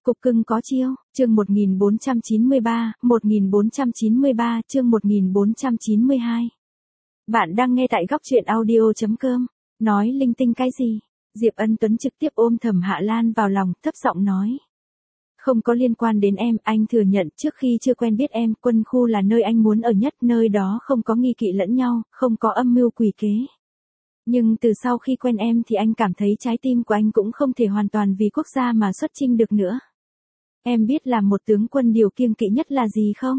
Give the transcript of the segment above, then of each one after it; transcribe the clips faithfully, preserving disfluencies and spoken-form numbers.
Cục cưng có chiêu, chương một nghìn bốn trăm chín mươi ba, một nghìn bốn trăm chín mươi ba, chương một nghìn bốn trăm chín mươi hai. Bạn đang nghe tại góc truyện audio chấm com. Nói linh tinh cái gì? Diệp Ân Tuấn trực tiếp ôm Thẩm Hạ Lan vào lòng, thấp giọng nói. Không có liên quan đến em, anh thừa nhận trước khi chưa quen biết em, quân khu là nơi anh muốn ở nhất, nơi đó không có nghi kỵ lẫn nhau, không có âm mưu quỷ kế. Nhưng từ sau khi quen em thì anh cảm thấy trái tim của anh cũng không thể hoàn toàn vì quốc gia mà xuất chinh được nữa. Em biết làm một tướng quân điều kiêng kỵ nhất là gì không?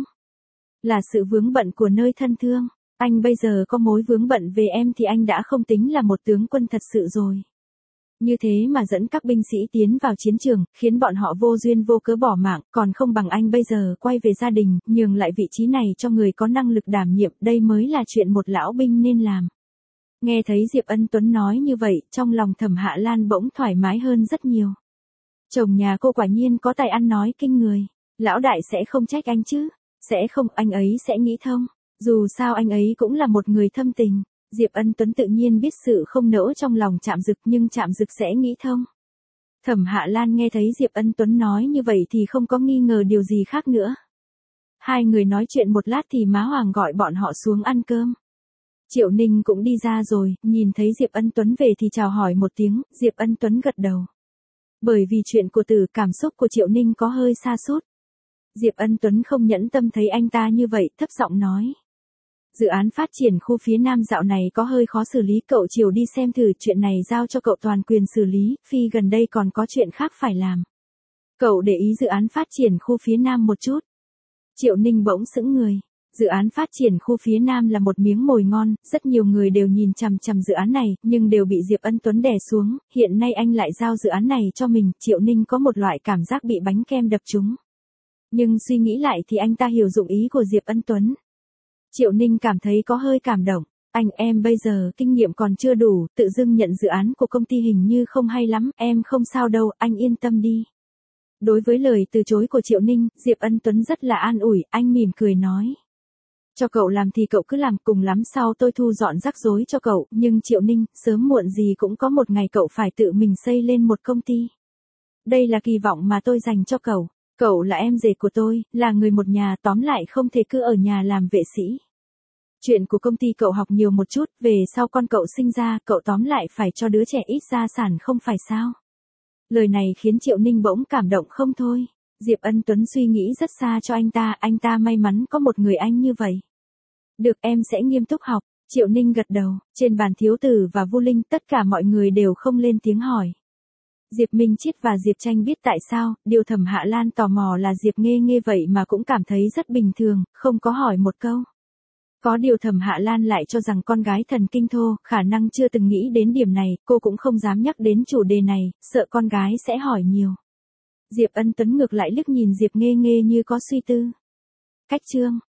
Là sự vướng bận của nơi thân thương. Anh bây giờ có mối vướng bận về em thì anh đã không tính là một tướng quân thật sự rồi. Như thế mà dẫn các binh sĩ tiến vào chiến trường, khiến bọn họ vô duyên vô cớ bỏ mạng, còn không bằng anh bây giờ quay về gia đình, nhường lại vị trí này cho người có năng lực đảm nhiệm, đây mới là chuyện một lão binh nên làm. Nghe thấy Diệp Ân Tuấn nói như vậy, trong lòng Thẩm Hạ Lan bỗng thoải mái hơn rất nhiều. Chồng nhà cô quả nhiên có tài ăn nói kinh người. Lão đại sẽ không trách anh chứ? Sẽ không, anh ấy sẽ nghĩ thông. Dù sao anh ấy cũng là một người thâm tình. Diệp Ân Tuấn tự nhiên biết sự không nỡ trong lòng Trạm Dực, nhưng Trạm Dực sẽ nghĩ thông. Thẩm Hạ Lan nghe thấy Diệp Ân Tuấn nói như vậy thì không có nghi ngờ điều gì khác nữa. Hai người nói chuyện một lát thì má Hoàng gọi bọn họ xuống ăn cơm. Triệu Ninh cũng đi ra rồi, nhìn thấy Diệp Ân Tuấn về thì chào hỏi một tiếng, Diệp Ân Tuấn gật đầu. Bởi vì chuyện của Tử, cảm xúc của Triệu Ninh có hơi sa sút. Diệp Ân Tuấn không nhẫn tâm thấy anh ta như vậy, thấp giọng nói. Dự án phát triển khu phía Nam dạo này có hơi khó xử lý, cậu chiều đi xem thử, chuyện này giao cho cậu toàn quyền xử lý, Phi gần đây còn có chuyện khác phải làm. Cậu để ý dự án phát triển khu phía Nam một chút. Triệu Ninh bỗng sững người. Dự án phát triển khu phía Nam là một miếng mồi ngon, rất nhiều người đều nhìn chằm chằm dự án này, nhưng đều bị Diệp Ân Tuấn đè xuống, hiện nay anh lại giao dự án này cho mình, Triệu Ninh có một loại cảm giác bị bánh kem đập trúng. Nhưng suy nghĩ lại thì anh ta hiểu dụng ý của Diệp Ân Tuấn. Triệu Ninh cảm thấy có hơi cảm động, anh em bây giờ kinh nghiệm còn chưa đủ, tự dưng nhận dự án của công ty hình như không hay lắm, em không sao đâu, anh yên tâm đi. Đối với lời từ chối của Triệu Ninh, Diệp Ân Tuấn rất là an ủi, anh mỉm cười nói. Cho cậu làm thì cậu cứ làm, cùng lắm sau tôi thu dọn rắc rối cho cậu, nhưng Triệu Ninh, sớm muộn gì cũng có một ngày cậu phải tự mình xây lên một công ty. Đây là kỳ vọng mà tôi dành cho cậu, cậu là em rể của tôi, là người một nhà, tóm lại không thể cứ ở nhà làm vệ sĩ. Chuyện của công ty cậu học nhiều một chút, về sau con cậu sinh ra, cậu tóm lại phải cho đứa trẻ ít gia sản không phải sao? Lời này khiến Triệu Ninh bỗng cảm động không thôi. Diệp Ân Tuấn suy nghĩ rất xa cho anh ta, anh ta may mắn có một người anh như vậy. Được, em sẽ nghiêm túc học. Triệu Ninh gật đầu, trên bàn Thiếu Tử và Vu Linh tất cả mọi người đều không lên tiếng hỏi. Diệp Minh Chiết và Diệp Tranh biết tại sao, điều Thẩm Hạ Lan tò mò là Diệp Nghê Nghê vậy mà cũng cảm thấy rất bình thường, không có hỏi một câu. Có điều Thẩm Hạ Lan lại cho rằng con gái thần kinh thô, khả năng chưa từng nghĩ đến điểm này, cô cũng không dám nhắc đến chủ đề này, sợ con gái sẽ hỏi nhiều. Diệp Ân Tuấn ngược lại liếc nhìn Diệp Nghê Nghê như có suy tư. Cách chương,